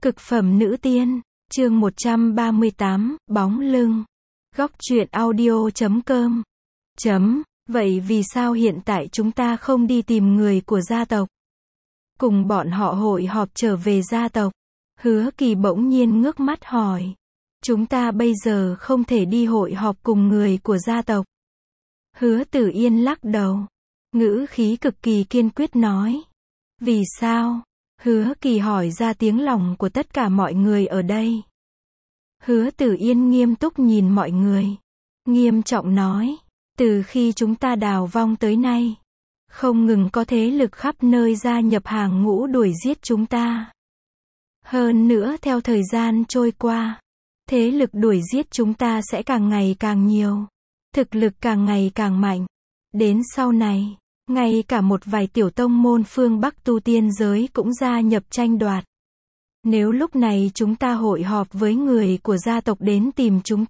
Cực phẩm nữ tiên, chương 138, bóng lưng. Góc truyện audio.com. Vậy vì sao hiện tại chúng ta không đi tìm người của gia tộc? Cùng bọn họ hội họp trở về gia tộc. Hứa Kỳ bỗng nhiên ngước mắt hỏi. Chúng ta bây giờ không thể đi hội họp cùng người của gia tộc. Hứa Tử Yên lắc đầu. Ngữ khí cực kỳ kiên quyết nói. Vì sao? Hứa Kỳ hỏi ra tiếng lòng của tất cả mọi người ở đây. Hứa Tử Yên nghiêm túc nhìn mọi người. Nghiêm trọng nói. Từ khi chúng ta đào vong tới nay, không ngừng có thế lực khắp nơi gia nhập hàng ngũ đuổi giết chúng ta. Hơn nữa theo thời gian trôi qua, thế lực đuổi giết chúng ta sẽ càng ngày càng nhiều. Thực lực càng ngày càng mạnh. Đến sau này, ngay cả một vài tiểu tông môn phương Bắc tu tiên giới cũng gia nhập tranh đoạt. Nếu lúc này chúng ta hội họp với người của gia tộc đến tìm chúng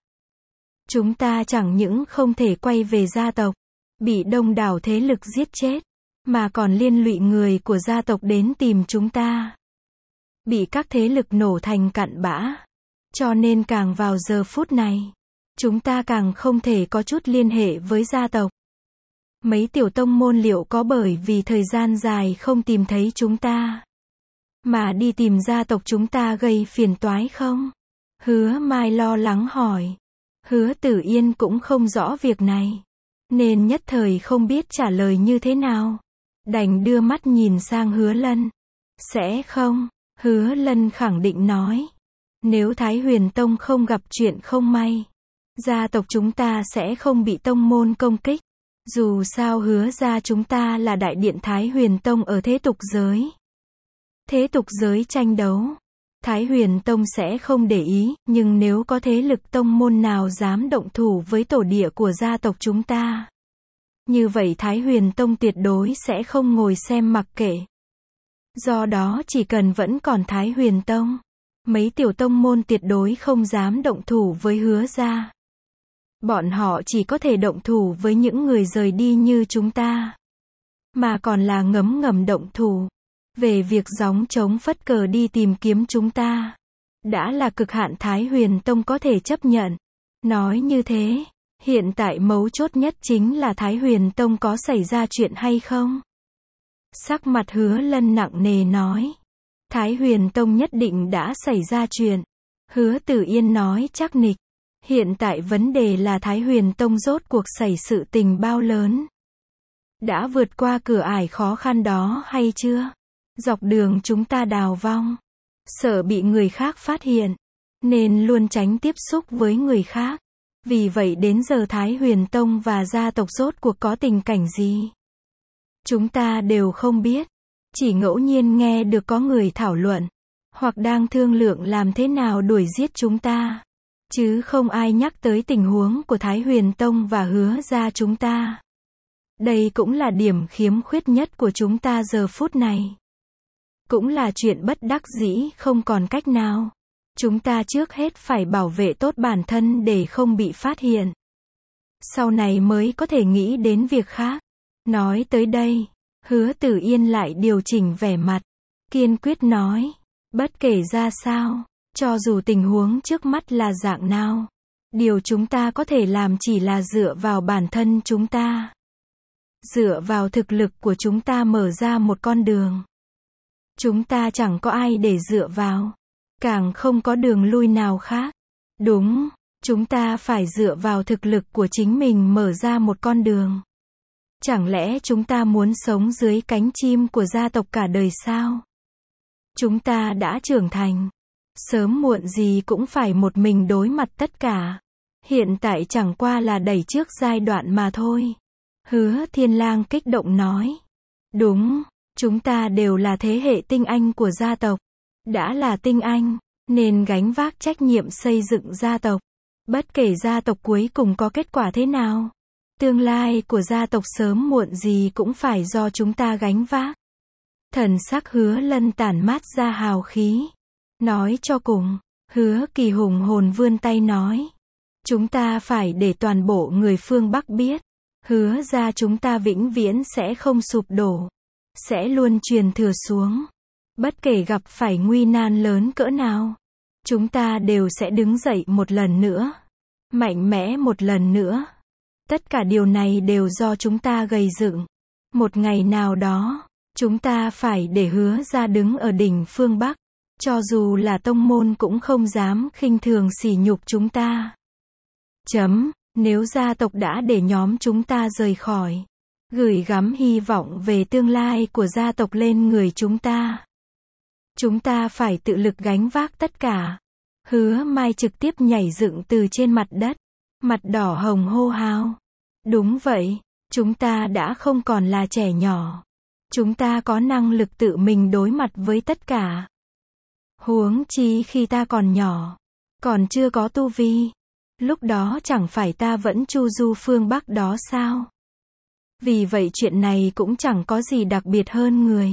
ta chẳng những không thể quay về gia tộc, bị đông đảo thế lực giết chết, mà còn liên lụy người của gia tộc đến tìm chúng ta, bị các thế lực nổ thành cặn bã. Cho nên càng vào giờ phút này, chúng ta càng không thể có chút liên hệ với gia tộc. Mấy tiểu tông môn liệu có bởi vì thời gian dài không tìm thấy chúng ta, mà đi tìm gia tộc chúng ta gây phiền toái không? Hứa Mai lo lắng hỏi. Hứa Tử Yên cũng không rõ việc này, nên nhất thời không biết trả lời như thế nào. Đành đưa mắt nhìn sang Hứa Lân. Sẽ không, Hứa Lân khẳng định nói. Nếu Thái Huyền Tông không gặp chuyện không may, gia tộc chúng ta sẽ không bị tông môn công kích. Dù sao Hứa gia chúng ta là đại điện Thái Huyền Tông ở thế tục giới. Thế tục giới tranh đấu, Thái Huyền Tông sẽ không để ý, nhưng nếu có thế lực tông môn nào dám động thủ với tổ địa của gia tộc chúng ta, như vậy Thái Huyền Tông tuyệt đối sẽ không ngồi xem mặc kệ. Do đó chỉ cần vẫn còn Thái Huyền Tông, mấy tiểu tông môn tuyệt đối không dám động thủ với Hứa gia. Bọn họ chỉ có thể động thủ với những người rời đi như chúng ta, mà còn là ngấm ngầm động thủ. Về việc gióng trống phất cờ đi tìm kiếm chúng ta, đã là cực hạn Thái Huyền Tông có thể chấp nhận. Nói như thế, hiện tại mấu chốt nhất chính là Thái Huyền Tông có xảy ra chuyện hay không? Sắc mặt Hứa Lân nặng nề nói. Thái Huyền Tông nhất định đã xảy ra chuyện. Hứa Tử Yên nói chắc nịch. Hiện tại vấn đề là Thái Huyền Tông rốt cuộc xảy sự tình bao lớn? Đã vượt qua cửa ải khó khăn đó hay chưa? Dọc đường chúng ta đào vong, sợ bị người khác phát hiện, nên luôn tránh tiếp xúc với người khác. Vì vậy đến giờ Thái Huyền Tông và gia tộc rốt cuộc có tình cảnh gì, chúng ta đều không biết. Chỉ ngẫu nhiên nghe được có người thảo luận, hoặc đang thương lượng làm thế nào đuổi giết chúng ta, chứ không ai nhắc tới tình huống của Thái Huyền Tông và Hứa gia chúng ta. Đây cũng là điểm khiếm khuyết nhất của chúng ta giờ phút này. Cũng là chuyện bất đắc dĩ không còn cách nào. Chúng ta trước hết phải bảo vệ tốt bản thân để không bị phát hiện. Sau này mới có thể nghĩ đến việc khác. Nói tới đây, Hứa Tử Yên lại điều chỉnh vẻ mặt, kiên quyết nói. Bất kể ra sao, cho dù tình huống trước mắt là dạng nào, điều chúng ta có thể làm chỉ là dựa vào bản thân chúng ta. Dựa vào thực lực của chúng ta mở ra một con đường. Chúng ta chẳng có ai để dựa vào, càng không có đường lui nào khác. Đúng, chúng ta phải dựa vào thực lực của chính mình mở ra một con đường. Chẳng lẽ chúng ta muốn sống dưới cánh chim của gia tộc cả đời sao? Chúng ta đã trưởng thành, sớm muộn gì cũng phải một mình đối mặt tất cả. Hiện tại chẳng qua là đẩy trước giai đoạn mà thôi. Hứa Thiên Lang kích động nói. Đúng. Chúng ta đều là thế hệ tinh anh của gia tộc. Đã là tinh anh, nên gánh vác trách nhiệm xây dựng gia tộc. Bất kể gia tộc cuối cùng có kết quả thế nào, tương lai của gia tộc sớm muộn gì cũng phải do chúng ta gánh vác. Thần sắc Hứa Lân tản mát ra hào khí. Nói cho cùng, Hứa Kỳ hùng hồn vươn tay nói. Chúng ta phải để toàn bộ người phương Bắc biết. Hứa gia chúng ta vĩnh viễn sẽ không sụp đổ. Sẽ luôn truyền thừa xuống. Bất kể gặp phải nguy nan lớn cỡ nào, chúng ta đều sẽ đứng dậy một lần nữa. Mạnh mẽ một lần nữa. Tất cả điều này đều do chúng ta gây dựng. Một ngày nào đó, chúng ta phải để Hứa Gia đứng ở đỉnh phương Bắc. Cho dù là tông môn cũng không dám khinh thường sỉ nhục chúng ta. Nếu gia tộc đã để nhóm chúng ta rời khỏi, gửi gắm hy vọng về tương lai của gia tộc lên người chúng ta phải tự lực gánh vác tất cả. Hứa Mai trực tiếp nhảy dựng từ trên mặt đất, mặt đỏ hồng hô hào. Đúng vậy, chúng ta đã không còn là trẻ nhỏ. Chúng ta có năng lực tự mình đối mặt với tất cả. Huống chi khi ta còn nhỏ, còn chưa có tu vi. Lúc đó chẳng phải ta vẫn chu du phương Bắc đó sao? Vì vậy chuyện này cũng chẳng có gì đặc biệt hơn người.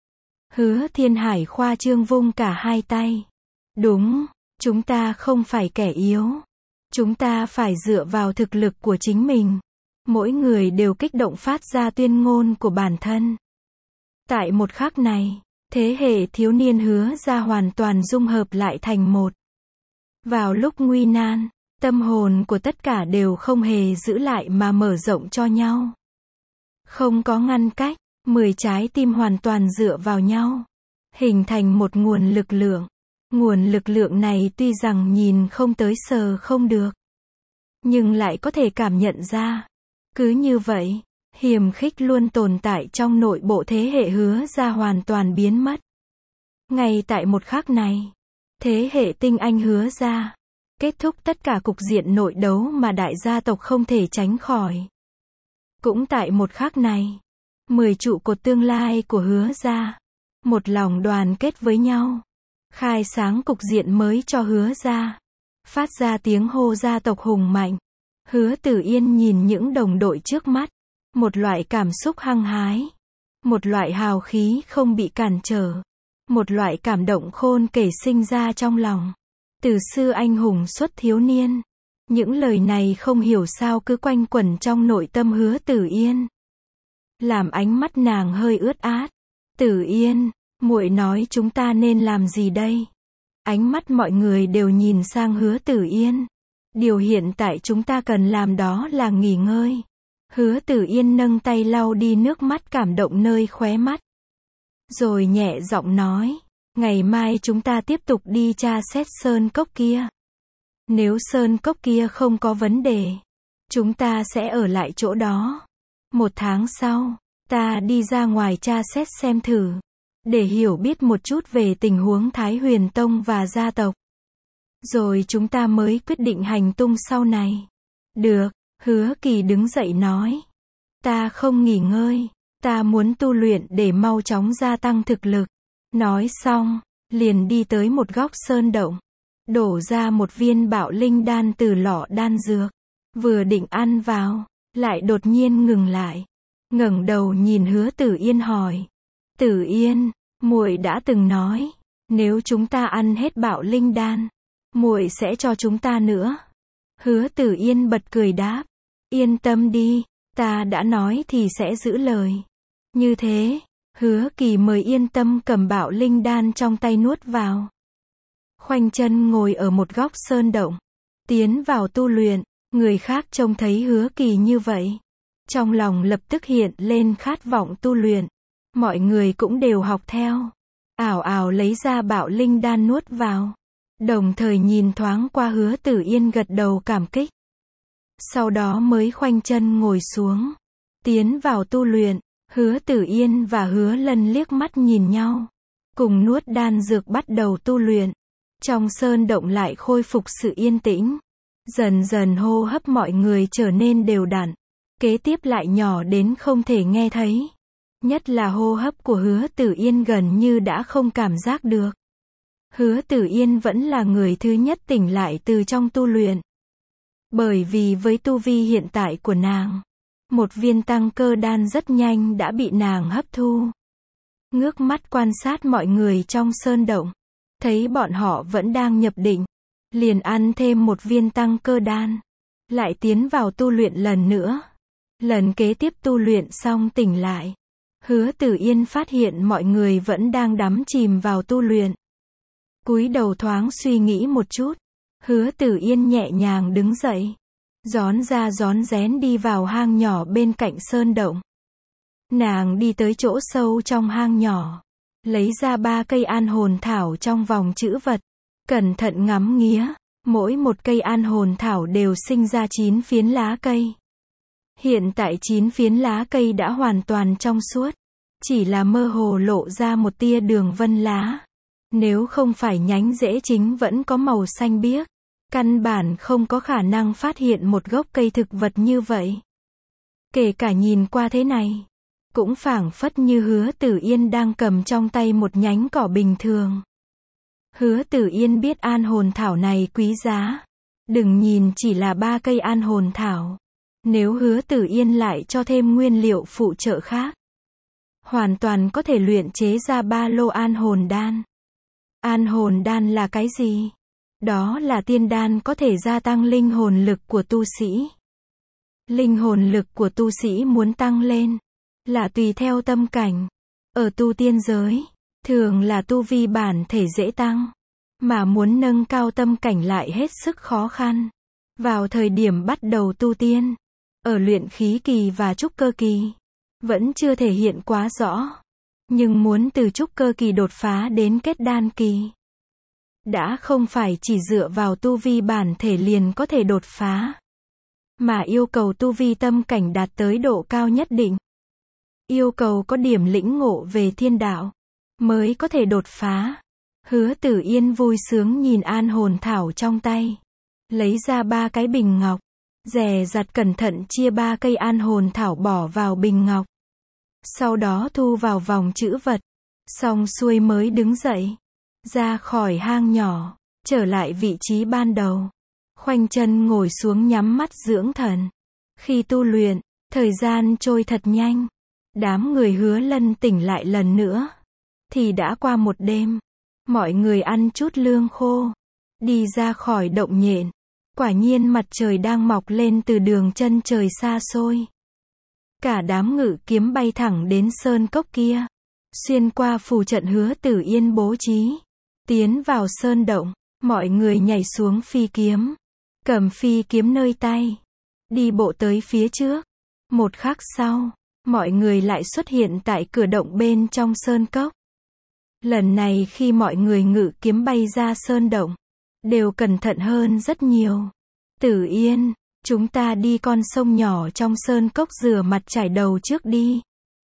Hứa Thiên Hải khoa trương vung cả hai tay. Đúng, chúng ta không phải kẻ yếu. Chúng ta phải dựa vào thực lực của chính mình. Mỗi người đều kích động phát ra tuyên ngôn của bản thân. Tại một khắc này, thế hệ thiếu niên Hứa Gia hoàn toàn dung hợp lại thành một. Vào lúc nguy nan, tâm hồn của tất cả đều không hề giữ lại mà mở rộng cho nhau. Không có ngăn cách, 10 trái tim hoàn toàn dựa vào nhau, hình thành một nguồn lực lượng. Nguồn lực lượng này tuy rằng nhìn không tới sờ không được, nhưng lại có thể cảm nhận ra. Cứ như vậy, hiềm khích luôn tồn tại trong nội bộ thế hệ Hứa Gia hoàn toàn biến mất. Ngay tại một khắc này, thế hệ tinh anh Hứa Gia kết thúc tất cả cục diện nội đấu mà đại gia tộc không thể tránh khỏi. Cũng tại một khắc này, 10 trụ cột tương lai của Hứa Gia một lòng đoàn kết với nhau, khai sáng cục diện mới cho Hứa Gia, phát ra tiếng hô gia tộc hùng mạnh. Hứa Tử Yên nhìn những đồng đội trước mắt, một loại cảm xúc hăng hái, một loại hào khí không bị cản trở, một loại cảm động khôn kể sinh ra trong lòng. Từ xưa anh hùng xuất thiếu niên. Những lời này không hiểu sao cứ quanh quẩn trong nội tâm Hứa Tử Yên, làm ánh mắt nàng hơi ướt át. Tử Yên, muội nói chúng ta nên làm gì đây? Ánh mắt mọi người đều nhìn sang Hứa Tử Yên. Điều hiện tại chúng ta cần làm đó là nghỉ ngơi. Hứa Tử Yên nâng tay lau đi nước mắt cảm động nơi khóe mắt. Rồi nhẹ giọng nói, ngày mai chúng ta tiếp tục đi tra xét sơn cốc kia. Nếu sơn cốc kia không có vấn đề, chúng ta sẽ ở lại chỗ đó. 1 tháng sau, ta đi ra ngoài tra xét xem thử, để hiểu biết một chút về tình huống Thái Huyền Tông và gia tộc. Rồi chúng ta mới quyết định hành tung sau này. Được, Hứa Kỳ đứng dậy nói. Ta không nghỉ ngơi, ta muốn tu luyện để mau chóng gia tăng thực lực. Nói xong, liền đi tới một góc sơn động, đổ ra một viên bạo linh đan từ lọ đan dược. Vừa định ăn vào, lại đột nhiên ngừng lại. Ngẩng đầu nhìn Hứa Tử Yên hỏi. Tử Yên, muội đã từng nói, nếu chúng ta ăn hết bạo linh đan, muội sẽ cho chúng ta nữa. Hứa Tử Yên bật cười đáp. Yên tâm đi, ta đã nói thì sẽ giữ lời. Như thế, Hứa Kỳ mới yên tâm cầm bạo linh đan trong tay nuốt vào. Khoanh chân ngồi ở một góc sơn động, tiến vào tu luyện. Người khác trông thấy Hứa Kỳ như vậy, trong lòng lập tức hiện lên khát vọng tu luyện. Mọi người cũng đều học theo, ảo ảo lấy ra bạo linh đan nuốt vào, đồng thời nhìn thoáng qua Hứa Tử Yên gật đầu cảm kích. Sau đó mới khoanh chân ngồi xuống, tiến vào tu luyện. Hứa Tử Yên và Hứa Lân liếc mắt nhìn nhau, cùng nuốt đan dược bắt đầu tu luyện. Trong sơn động lại khôi phục sự yên tĩnh. Dần dần hô hấp mọi người trở nên đều đặn, kế tiếp lại nhỏ đến không thể nghe thấy. Nhất là hô hấp của Hứa Tử Yên gần như đã không cảm giác được. Hứa Tử Yên vẫn là người thứ nhất tỉnh lại từ trong tu luyện. Bởi vì với tu vi hiện tại của nàng, một viên tăng cơ đan rất nhanh đã bị nàng hấp thu. Ngước mắt quan sát mọi người trong sơn động, thấy bọn họ vẫn đang nhập định, liền ăn thêm một viên tăng cơ đan, lại tiến vào tu luyện lần nữa. Lần kế tiếp tu luyện xong tỉnh lại, Hứa Tử Yên phát hiện mọi người vẫn đang đắm chìm vào tu luyện. Cúi đầu thoáng suy nghĩ một chút, Hứa Tử Yên nhẹ nhàng đứng dậy, rón ra rón rén đi vào hang nhỏ bên cạnh sơn động. Nàng đi tới chỗ sâu trong hang nhỏ, lấy ra 3 cây an hồn thảo trong vòng chữ vật, cẩn thận ngắm nghía, mỗi một cây an hồn thảo đều sinh ra 9 phiến lá cây. Hiện tại 9 phiến lá cây đã hoàn toàn trong suốt, chỉ là mơ hồ lộ ra một tia đường vân lá. Nếu không phải nhánh rễ chính vẫn có màu xanh biếc, căn bản không có khả năng phát hiện một gốc cây thực vật như vậy. Kể cả nhìn qua thế này, cũng phảng phất như Hứa Tử Yên đang cầm trong tay một nhánh cỏ bình thường. Hứa Tử Yên biết an hồn thảo này quý giá. Đừng nhìn chỉ là 3 cây an hồn thảo. Nếu Hứa Tử Yên lại cho thêm nguyên liệu phụ trợ khác, hoàn toàn có thể luyện chế ra 3 lô an hồn đan. An hồn đan là cái gì? Đó là tiên đan có thể gia tăng linh hồn lực của tu sĩ. Linh hồn lực của tu sĩ muốn tăng lên là tùy theo tâm cảnh. Ở tu tiên giới, thường là tu vi bản thể dễ tăng, mà muốn nâng cao tâm cảnh lại hết sức khó khăn. Vào thời điểm bắt đầu tu tiên, ở luyện khí kỳ và trúc cơ kỳ, vẫn chưa thể hiện quá rõ. Nhưng muốn từ trúc cơ kỳ đột phá đến kết đan kỳ, đã không phải chỉ dựa vào tu vi bản thể liền có thể đột phá, mà yêu cầu tu vi tâm cảnh đạt tới độ cao nhất định. Yêu cầu có điểm lĩnh ngộ về thiên đạo, mới có thể đột phá. Hứa Tử Yên vui sướng nhìn an hồn thảo trong tay, lấy ra 3 cái bình ngọc, dè dặt cẩn thận chia 3 cây an hồn thảo bỏ vào bình ngọc. Sau đó thu vào vòng chữ vật, xong xuôi mới đứng dậy, ra khỏi hang nhỏ, trở lại vị trí ban đầu. Khoanh chân ngồi xuống nhắm mắt dưỡng thần. Khi tu luyện, thời gian trôi thật nhanh. Đám người Hứa Lân tỉnh lại lần nữa, thì đã qua một đêm. Mọi người ăn chút lương khô, đi ra khỏi động nhện. Quả nhiên mặt trời đang mọc lên từ đường chân trời xa xôi. Cả đám ngự kiếm bay thẳng đến sơn cốc kia, xuyên qua phù trận Hứa Tử Yên bố trí, tiến vào sơn động. Mọi người nhảy xuống phi kiếm, cầm phi kiếm nơi tay, đi bộ tới phía trước. Một khắc sau, mọi người lại xuất hiện tại cửa động bên trong sơn cốc. Lần này khi mọi người ngự kiếm bay ra sơn động, đều cẩn thận hơn rất nhiều. Tử Yên, chúng ta đi con sông nhỏ trong sơn cốc rửa mặt chải đầu trước đi.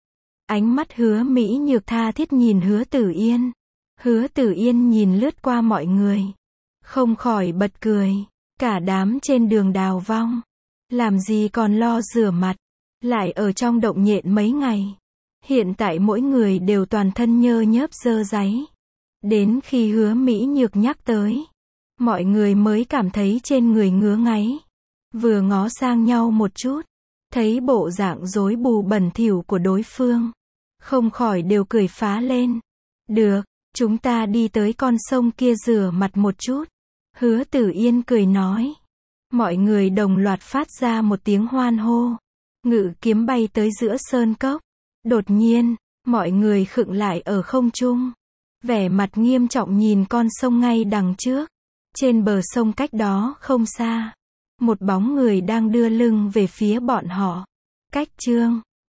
Ánh mắt Hứa Mỹ Nhược tha thiết nhìn Hứa Tử Yên. Hứa Tử Yên nhìn lướt qua mọi người, không khỏi bật cười. Cả đám trên đường đào vong, làm gì còn lo rửa mặt, lại ở trong động nhện mấy ngày. Hiện tại mỗi người đều toàn thân nhơ nhớp dơ dáy. Đến khi Hứa Mỹ Nhược nhắc tới, mọi người mới cảm thấy trên người ngứa ngáy. Vừa ngó sang nhau một chút, thấy bộ dạng rối bù bẩn thỉu của đối phương, không khỏi đều cười phá lên. Được, chúng ta đi tới con sông kia rửa mặt một chút. Hứa Tử Yên cười nói. Mọi người đồng loạt phát ra một tiếng hoan hô. Ngự kiếm bay tới giữa sơn cốc. Đột nhiên, mọi người khựng lại ở không trung, vẻ mặt nghiêm trọng nhìn con sông ngay đằng trước. Trên bờ sông cách đó không xa, một bóng người đang đưa lưng về phía bọn họ. Cách Chương